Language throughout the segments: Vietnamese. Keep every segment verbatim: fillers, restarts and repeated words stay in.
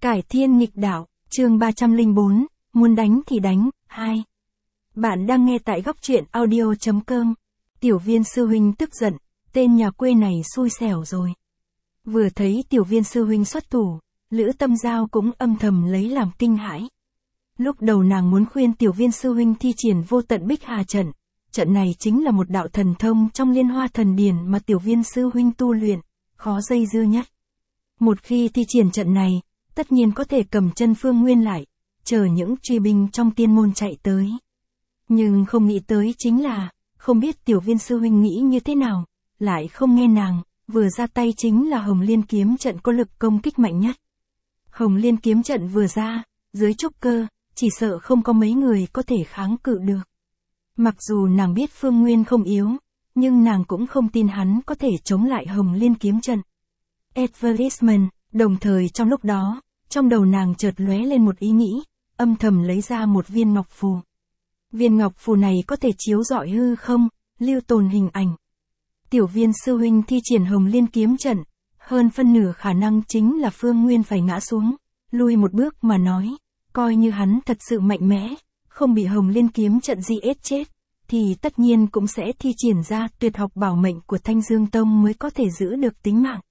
Cải thiên nghịch đạo, chương ba trăm lẻ bốn, muốn đánh thì đánh, hai. Bạn đang nghe tại góc truyện audio chấm com. Tiểu Viên sư huynh tức giận, tên nhà quê này xui xẻo rồi. Vừa thấy Tiểu Viên sư huynh xuất thủ, Lữ Tâm Giao cũng âm thầm lấy làm kinh hãi. Lúc đầu nàng muốn khuyên Tiểu Viên sư huynh thi triển vô tận Bích Hà trận, trận này chính là một đạo thần thông trong Liên Hoa Thần Điển mà Tiểu Viên sư huynh tu luyện, khó dây dưa nhất. Một khi thi triển trận này, tất nhiên có thể cầm chân Phương Nguyên lại, chờ những truy binh trong tiên môn chạy tới. Nhưng không nghĩ tới chính là, không biết Tiểu Viên sư huynh nghĩ như thế nào, lại không nghe nàng, vừa ra tay chính là Hồng Liên kiếm trận có lực công kích mạnh nhất. Hồng Liên kiếm trận vừa ra, dưới trúc cơ, chỉ sợ không có mấy người có thể kháng cự được. Mặc dù nàng biết Phương Nguyên không yếu, nhưng nàng cũng không tin hắn có thể chống lại Hồng Liên kiếm trận. Advertisement, đồng thời trong lúc đó, trong đầu nàng chợt lóe lên một ý nghĩ, âm thầm lấy ra một viên ngọc phù. Viên ngọc phù này có thể chiếu rọi hư không, lưu tồn hình ảnh. Tiểu Viên sư huynh thi triển Hồng Liên kiếm trận, hơn phân nửa khả năng chính là Phương Nguyên phải ngã xuống, lui một bước mà nói, coi như hắn thật sự mạnh mẽ, không bị Hồng Liên kiếm trận di ết chết, thì tất nhiên cũng sẽ thi triển ra tuyệt học bảo mệnh của Thanh Dương Tông mới có thể giữ được tính mạng.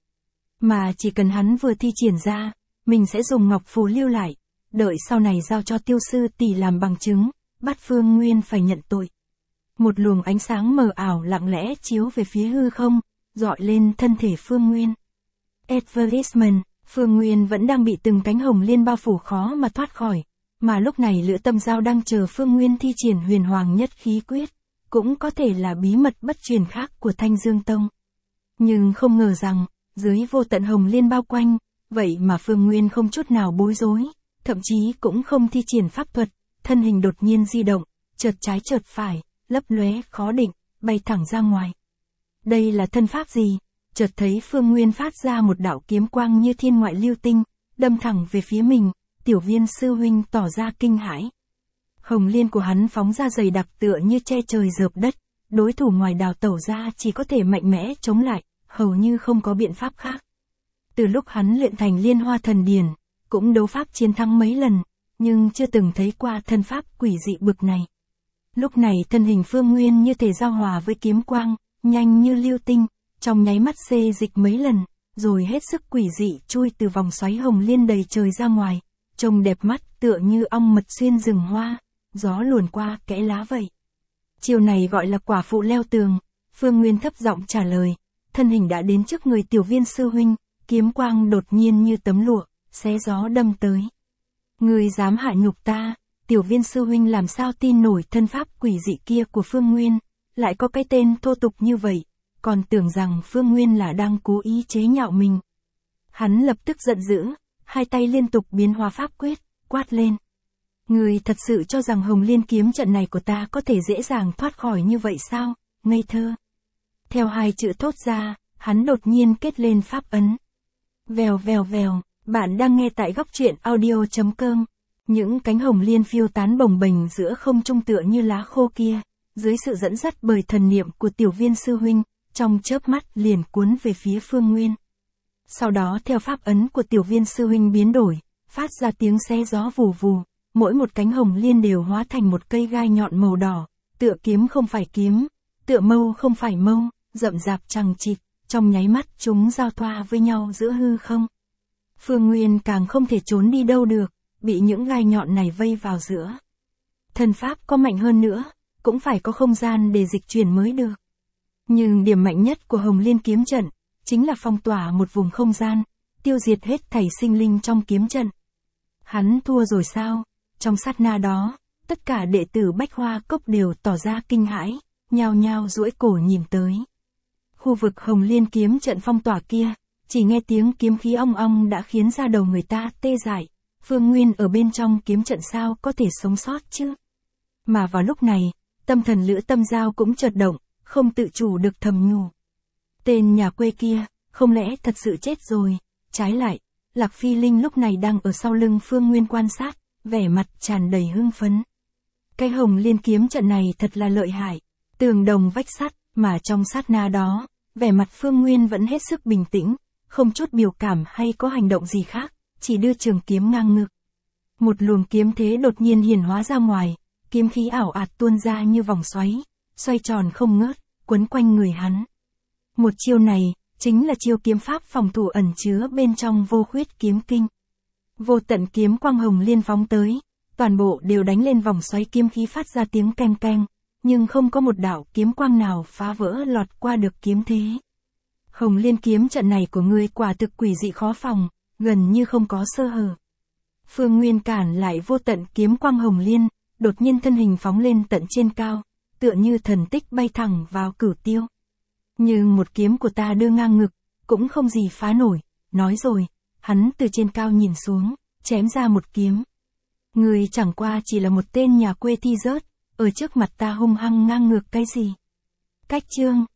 Mà chỉ cần hắn vừa thi triển ra, mình sẽ dùng ngọc phù lưu lại, đợi sau này giao cho Tiêu sư tỷ làm bằng chứng, bắt Phương Nguyên phải nhận tội. Một luồng ánh sáng mờ ảo lặng lẽ chiếu về phía hư không, dọi lên thân thể Phương Nguyên. Advertisement, Phương Nguyên vẫn đang bị từng cánh hồng liên bao phủ khó mà thoát khỏi, mà lúc này Lữ Tâm Giao đang chờ Phương Nguyên thi triển Huyền Hoàng Nhất Khí Quyết, cũng có thể là bí mật bất truyền khác của Thanh Dương Tông. Nhưng không ngờ rằng, dưới vô tận hồng liên bao quanh, vậy mà Phương Nguyên không chút nào bối rối, thậm chí cũng không thi triển pháp thuật, thân hình đột nhiên di động, chợt trái chợt phải, lấp lóe khó định, bay thẳng ra ngoài. Đây là thân pháp gì? Chợt thấy Phương Nguyên phát ra một đạo kiếm quang như thiên ngoại lưu tinh, đâm thẳng về phía mình, Tiểu Viên sư huynh tỏ ra kinh hãi. Hồng liên của hắn phóng ra dày đặc tựa như che trời rợp đất, đối thủ ngoài đào tẩu ra chỉ có thể mạnh mẽ chống lại, hầu như không có biện pháp khác. Từ lúc hắn luyện thành Liên Hoa Thần Điển, cũng đấu pháp chiến thắng mấy lần, nhưng chưa từng thấy qua thân pháp quỷ dị bực này. Lúc này thân hình Phương Nguyên như thể giao hòa với kiếm quang, nhanh như lưu tinh, trong nháy mắt xê dịch mấy lần, rồi hết sức quỷ dị chui từ vòng xoáy hồng liên đầy trời ra ngoài, trông đẹp mắt tựa như ong mật xuyên rừng hoa, gió luồn qua kẽ lá vậy. Chiều này gọi là quả phụ leo tường, Phương Nguyên thấp giọng trả lời, thân hình đã đến trước người Tiểu Viên sư huynh, kiếm quang đột nhiên như tấm lụa, xé gió đâm tới. Ngươi dám hại nhục ta, Tiểu Viên sư huynh làm sao tin nổi thân pháp quỷ dị kia của Phương Nguyên, lại có cái tên thô tục như vậy, còn tưởng rằng Phương Nguyên là đang cố ý chế nhạo mình. Hắn lập tức giận dữ, hai tay liên tục biến hóa pháp quyết, quát lên. Ngươi thật sự cho rằng Hồng Liên kiếm trận này của ta có thể dễ dàng thoát khỏi như vậy sao, ngây thơ. Theo hai chữ thốt ra, hắn đột nhiên kết lên pháp ấn. Vèo vèo vèo, bạn đang nghe tại góc truyện audio chấm com. Những cánh hồng liên phiêu tán bồng bềnh giữa không trung tựa như lá khô kia, dưới sự dẫn dắt bởi thần niệm của Tiểu Viên sư huynh, trong chớp mắt liền cuốn về phía Phương Nguyên. Sau đó theo pháp ấn của Tiểu Viên sư huynh biến đổi, phát ra tiếng xé gió vù vù, mỗi một cánh hồng liên đều hóa thành một cây gai nhọn màu đỏ, tựa kiếm không phải kiếm, tựa mâu không phải mâu, rậm rạp chằng chịt, trong nháy mắt chúng giao thoa với nhau giữa hư không. Phương Nguyên càng không thể trốn đi đâu được, bị những gai nhọn này vây vào giữa. Thần pháp có mạnh hơn nữa, cũng phải có không gian để dịch chuyển mới được. Nhưng điểm mạnh nhất của Hồng Liên kiếm trận, chính là phong tỏa một vùng không gian, tiêu diệt hết thảy sinh linh trong kiếm trận. Hắn thua rồi sao? Trong sát na đó, tất cả đệ tử Bách Hoa Cốc đều tỏ ra kinh hãi, nhao nhao duỗi cổ nhìn tới. Khu vực Hồng Liên kiếm trận phong tỏa kia, chỉ nghe tiếng kiếm khí ong ong đã khiến da đầu người ta tê dại. Phương Nguyên ở bên trong kiếm trận sao có thể sống sót chứ? Mà vào lúc này, tâm thần Lữ Tâm Giao cũng chợt động, không tự chủ được thầm nhủ. Tên nhà quê kia, không lẽ thật sự chết rồi? Trái lại, Lạc Phi Linh lúc này đang ở sau lưng Phương Nguyên quan sát, vẻ mặt tràn đầy hưng phấn. Cái Hồng Liên kiếm trận này thật là lợi hại, tường đồng vách sắt, mà trong sát na đó, vẻ mặt Phương Nguyên vẫn hết sức bình tĩnh, không chút biểu cảm hay có hành động gì khác, chỉ đưa trường kiếm ngang ngực. Một luồng kiếm thế đột nhiên hiển hóa ra ngoài, kiếm khí ảo ạt tuôn ra như vòng xoáy, xoay tròn không ngớt, quấn quanh người hắn. Một chiêu này, chính là chiêu kiếm pháp phòng thủ ẩn chứa bên trong vô khuyết kiếm kinh. Vô tận kiếm quang hồng liên phóng tới, toàn bộ đều đánh lên vòng xoáy kiếm khí phát ra tiếng keng keng, nhưng không có một đạo kiếm quang nào phá vỡ lọt qua được kiếm thế. Hồng liên kiếm trận này của ngươi quả thực quỷ dị khó phòng, gần như không có sơ hở. Phương Nguyên cản lại vô tận kiếm quang hồng liên, đột nhiên thân hình phóng lên tận trên cao, tựa như thần tích bay thẳng vào cửu tiêu. Nhưng một kiếm của ta đưa ngang ngực, cũng không gì phá nổi, nói rồi, hắn từ trên cao nhìn xuống, chém ra một kiếm. Ngươi chẳng qua chỉ là một tên nhà quê thi rớt, ở trước mặt ta hung hăng ngang ngược cái gì? Cách chương